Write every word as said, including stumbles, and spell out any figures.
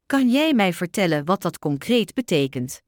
Kan jij mij vertellen wat dat concreet betekent?